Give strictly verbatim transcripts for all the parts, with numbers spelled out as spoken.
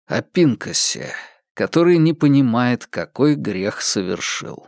о Пинкасе, который не понимает, какой грех совершил.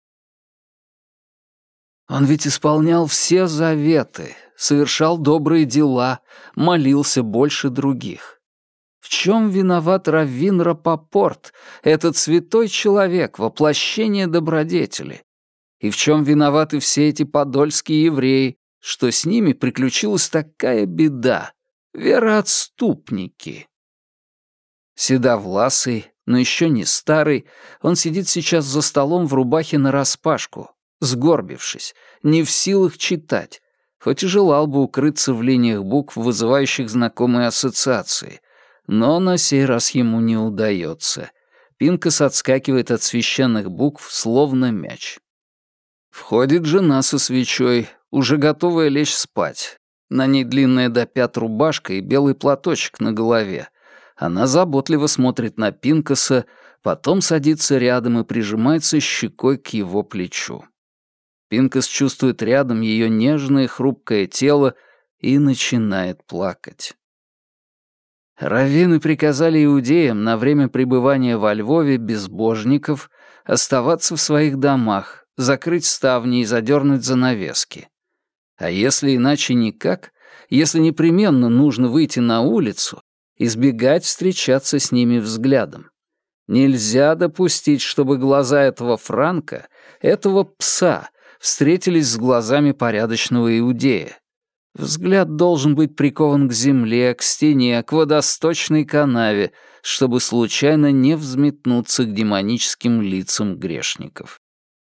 Он ведь исполнял все заветы, совершал добрые дела, молился больше других. В чем виноват раввин Рапопорт, этот святой человек, воплощение добродетели? И в чем виноваты все эти подольские евреи, что с ними приключилась такая беда? Вероотступники. Седовласый, но еще не старый, он сидит сейчас за столом в рубахе нараспашку, сгорбившись, не в силах читать, хоть и желал бы укрыться в линиях букв, вызывающих знакомые ассоциации, но на сей раз ему не удается. Пинкас отскакивает от священных букв, словно мяч. Входит жена со свечой, уже готовая лечь спать. На ней длинная до пят рубашка и белый платочек на голове. Она заботливо смотрит на Пинкаса, потом садится рядом и прижимается щекой к его плечу. Пинкас чувствует рядом ее нежное хрупкое тело и начинает плакать. Раввины приказали иудеям на время пребывания во Львове безбожников оставаться в своих домах, закрыть ставни и задернуть занавески. А если иначе никак, если непременно нужно выйти на улицу, избегать встречаться с ними взглядом. Нельзя допустить, чтобы глаза этого Франка, этого пса, встретились с глазами порядочного иудея. Взгляд должен быть прикован к земле, к стене, к водосточной канаве, чтобы случайно не взметнуться к демоническим лицам грешников.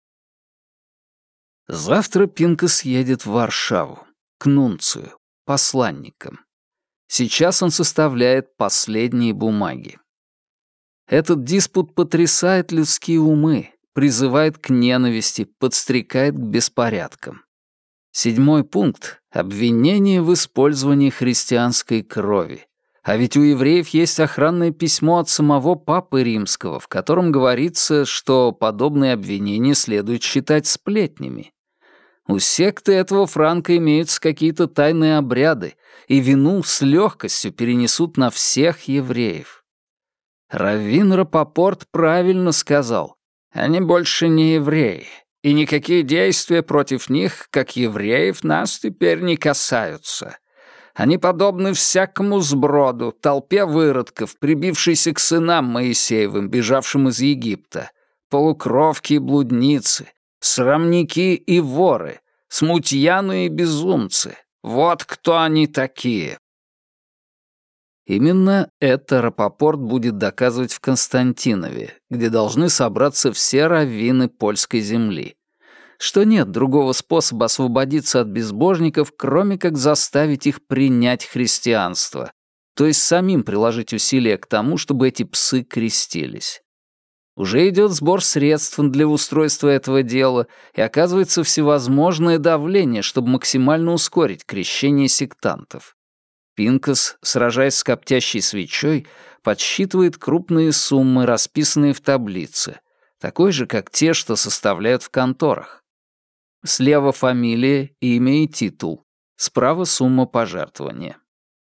Завтра Пинкас едет в Варшаву, к нунцию, посланникам. Сейчас он составляет последние бумаги. Этот диспут потрясает людские умы, призывает к ненависти, подстрекает к беспорядкам. Седьмой пункт — обвинение в использовании христианской крови. А ведь у евреев есть охранное письмо от самого Папы Римского, в котором говорится, что подобные обвинения следует считать сплетнями. У секты этого Франка имеются какие-то тайные обряды, и вину с легкостью перенесут на всех евреев. Раввин Рапопорт правильно сказал: «Они больше не евреи, и никакие действия против них, как евреев, нас теперь не касаются. Они подобны всякому сброду, толпе выродков, прибившейся к сынам Моисеевым, бежавшим из Египта, полукровки и блудницы, срамники и воры, смутьяны и безумцы. Вот кто они такие». Именно это Рапопорт будет доказывать в Константинове, где должны собраться все раввины польской земли, что нет другого способа освободиться от безбожников, кроме как заставить их принять христианство, то есть самим приложить усилия к тому, чтобы эти псы крестились. Уже идет сбор средств для устройства этого дела, и оказывается всевозможное давление, чтобы максимально ускорить крещение сектантов. Пинкас, сражаясь с коптящей свечой, подсчитывает крупные суммы, расписанные в таблице, такой же, как те, что составляют в конторах. Слева фамилия, имя и титул, справа сумма пожертвования.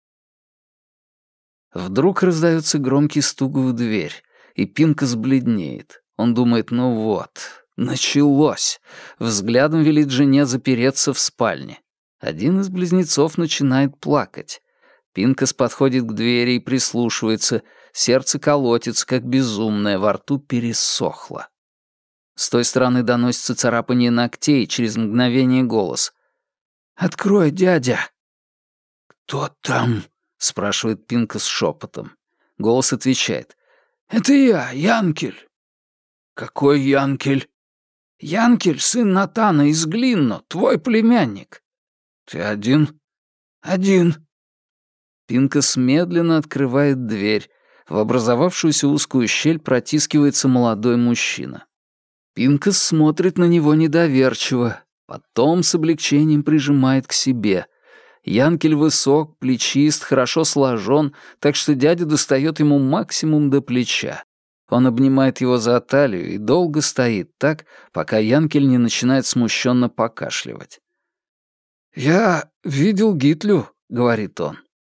Вдруг раздается громкий стук в дверь, и Пинкас бледнеет. Он думает: ну вот, началось. Взглядом велит жене запереться в спальне. Один из близнецов начинает плакать. Пинкас подходит к двери и прислушивается. Сердце колотится, как безумное, во рту пересохло. С той стороны доносится царапание ногтей, через мгновение голос. «Открой, дядя!» «Кто там?» — спрашивает Пинкас шепотом. Голос отвечает. «Это я, Янкель». «Какой Янкель?» «Янкель, сын Натана из Глинно, твой племянник». «Ты один?» «Один». Пинкас медленно открывает дверь. В образовавшуюся узкую щель протискивается молодой мужчина. Пинкас смотрит на него недоверчиво, потом с облегчением прижимает к себе. Янкель высок, плечист, хорошо сложен, так что дядя достает ему максимум до плеча. Он обнимает его за талию и долго стоит так, пока Янкель не начинает смущенно покашливать. «Я видел Гитлю», — говорит он.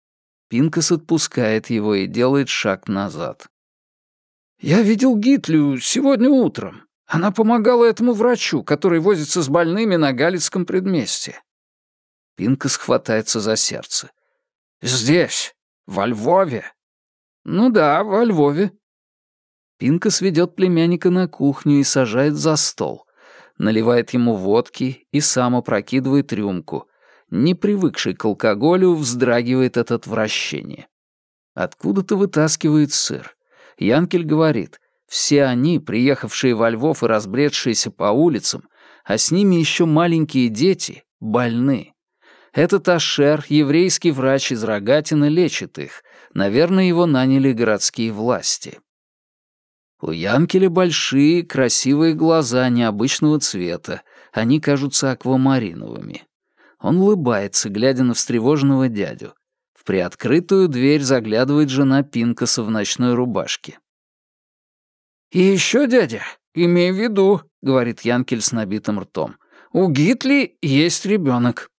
Пинкас отпускает его и делает шаг назад. «Я видел Гитлю сегодня утром. Она помогала этому врачу, который возится с больными на Галицком предместье». Пинкас хватается за сердце. «Здесь, во Львове?» «Ну да, во Львове». Пинкас ведет племянника на кухню и сажает за стол. Наливает ему водки и сам опрокидывает рюмку. Не привыкший к алкоголю, вздрагивает от отвращения. Откуда-то вытаскивает сыр. Янкель говорит, все они, приехавшие во Львов и разбредшиеся по улицам, а с ними еще маленькие дети, больны. Этот Ашер, еврейский врач из Рогатина, лечит их. Наверное, его наняли городские власти. У Янкеля большие, красивые глаза необычного цвета. Они кажутся аквамариновыми. Он улыбается, глядя на встревоженного дядю. В приоткрытую дверь заглядывает жена Пинкаса в ночной рубашке. «И еще, дядя, имей в виду», — говорит Янкель с набитым ртом, «у Гитли есть ребенок».